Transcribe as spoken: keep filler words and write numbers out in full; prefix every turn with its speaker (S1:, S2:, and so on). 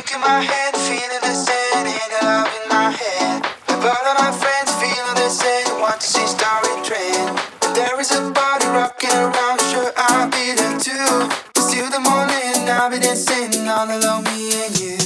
S1: in my head, feeling the same, and the love in my head. I've all of my friends feeling the same, want to see starry trend. If there is a party rocking around, sure I'll be there too. It's till the morning, I'll be dancing all alone, me and you.